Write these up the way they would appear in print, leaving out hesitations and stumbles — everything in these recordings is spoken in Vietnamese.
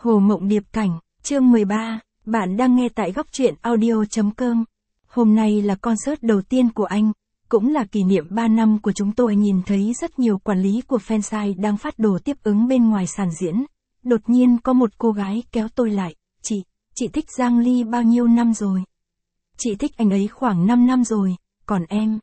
Hồ Mộng Điệp Cảnh, chương 13, bạn đang nghe tại góc truyện audio.com. Hôm nay là concert đầu tiên của anh, cũng là kỷ niệm 3 năm của chúng tôi. Nhìn thấy rất nhiều quản lý của fansite đang phát đồ tiếp ứng bên ngoài sàn diễn. Đột nhiên có một cô gái kéo tôi lại, chị thích Giang Ly bao nhiêu năm rồi? Chị thích anh ấy khoảng 5 năm rồi, còn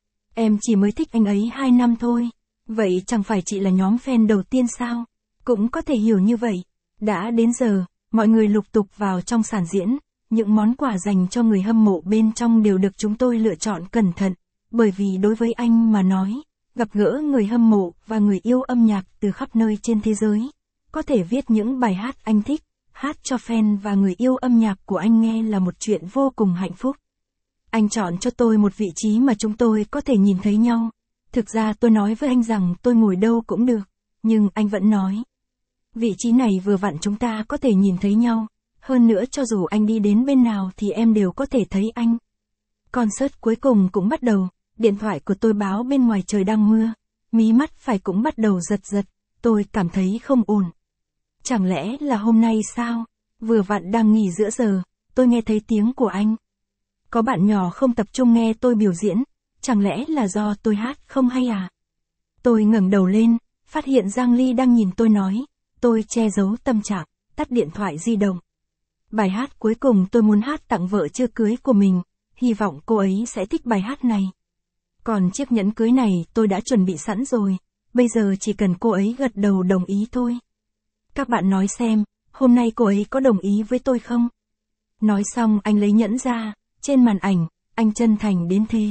em chỉ mới thích anh ấy 2 năm thôi. Vậy chẳng phải chị là nhóm fan đầu tiên sao? Cũng có thể hiểu như vậy. Đã đến giờ, mọi người lục tục vào trong sàn diễn, những món quà dành cho người hâm mộ bên trong đều được chúng tôi lựa chọn cẩn thận, bởi vì đối với anh mà nói, gặp gỡ người hâm mộ và người yêu âm nhạc từ khắp nơi trên thế giới, có thể viết những bài hát anh thích, hát cho fan và người yêu âm nhạc của anh nghe là một chuyện vô cùng hạnh phúc. Anh chọn cho tôi một vị trí mà chúng tôi có thể nhìn thấy nhau. Thực ra tôi nói với anh rằng tôi ngồi đâu cũng được, nhưng anh vẫn nói. Vị trí này vừa vặn chúng ta có thể nhìn thấy nhau, hơn nữa cho dù anh đi đến bên nào thì em đều có thể thấy anh. Concert cuối cùng cũng bắt đầu, điện thoại của tôi báo bên ngoài trời đang mưa, mí mắt phải cũng bắt đầu giật, tôi cảm thấy không ổn. Chẳng lẽ là hôm nay sao? Vừa vặn đang nghỉ giữa giờ, tôi nghe thấy tiếng của anh. Có bạn nhỏ không tập trung nghe tôi biểu diễn, chẳng lẽ là do tôi hát không hay à? Tôi ngẩng đầu lên, phát hiện Giang Ly đang nhìn tôi nói. Tôi che giấu tâm trạng, tắt điện thoại di động. Bài hát cuối cùng tôi muốn hát tặng vợ chưa cưới của mình, hy vọng cô ấy sẽ thích bài hát này. Còn chiếc nhẫn cưới này tôi đã chuẩn bị sẵn rồi, bây giờ chỉ cần cô ấy gật đầu đồng ý thôi. Các bạn nói xem, hôm nay cô ấy có đồng ý với tôi không? Nói xong anh lấy nhẫn ra, trên màn ảnh, anh chân thành đến thế.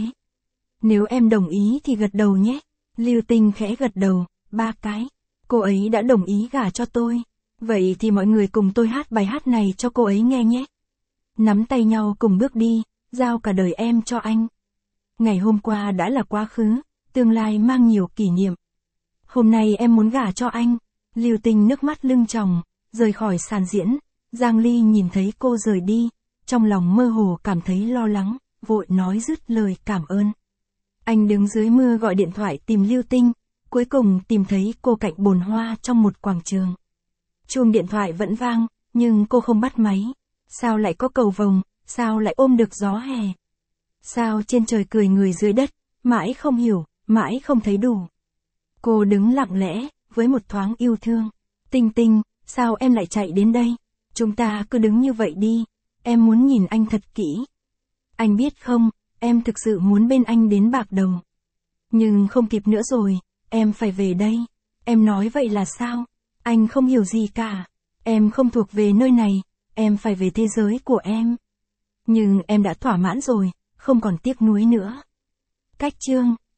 Nếu em đồng ý thì gật đầu nhé. Lưu Tinh khẽ gật đầu, 3 cái. Cô ấy đã đồng ý gả cho tôi. Vậy thì mọi người cùng tôi hát bài hát này cho cô ấy nghe nhé. Nắm tay nhau cùng bước đi, giao cả đời em cho anh. Ngày hôm qua đã là quá khứ, tương lai mang nhiều kỷ niệm. Hôm nay em muốn gả cho anh. Lưu Tinh nước mắt lưng tròng, rời khỏi sàn diễn. Giang Ly nhìn thấy cô rời đi, trong lòng mơ hồ cảm thấy lo lắng, vội nói dứt lời cảm ơn. Anh đứng dưới mưa gọi điện thoại tìm Lưu Tinh. Cuối cùng tìm thấy cô cạnh bồn hoa trong một quảng trường. Chuông điện thoại vẫn vang, nhưng cô không bắt máy. Sao lại có cầu vồng, sao lại ôm được gió hè? Sao trên trời cười người dưới đất, mãi không hiểu, mãi không thấy đủ. Cô đứng lặng lẽ, với một thoáng yêu thương. Tinh Tinh, sao em lại chạy đến đây? Chúng ta cứ đứng như vậy đi, em muốn nhìn anh thật kỹ. Anh biết không, em thực sự muốn bên anh đến bạc đầu. Nhưng không kịp nữa rồi. Em phải về đây. Em nói vậy là sao? Anh không hiểu gì cả. Em không thuộc về nơi này, em phải về thế giới của em. Nhưng em đã thỏa mãn rồi, không còn tiếc nuối nữa. Cách chương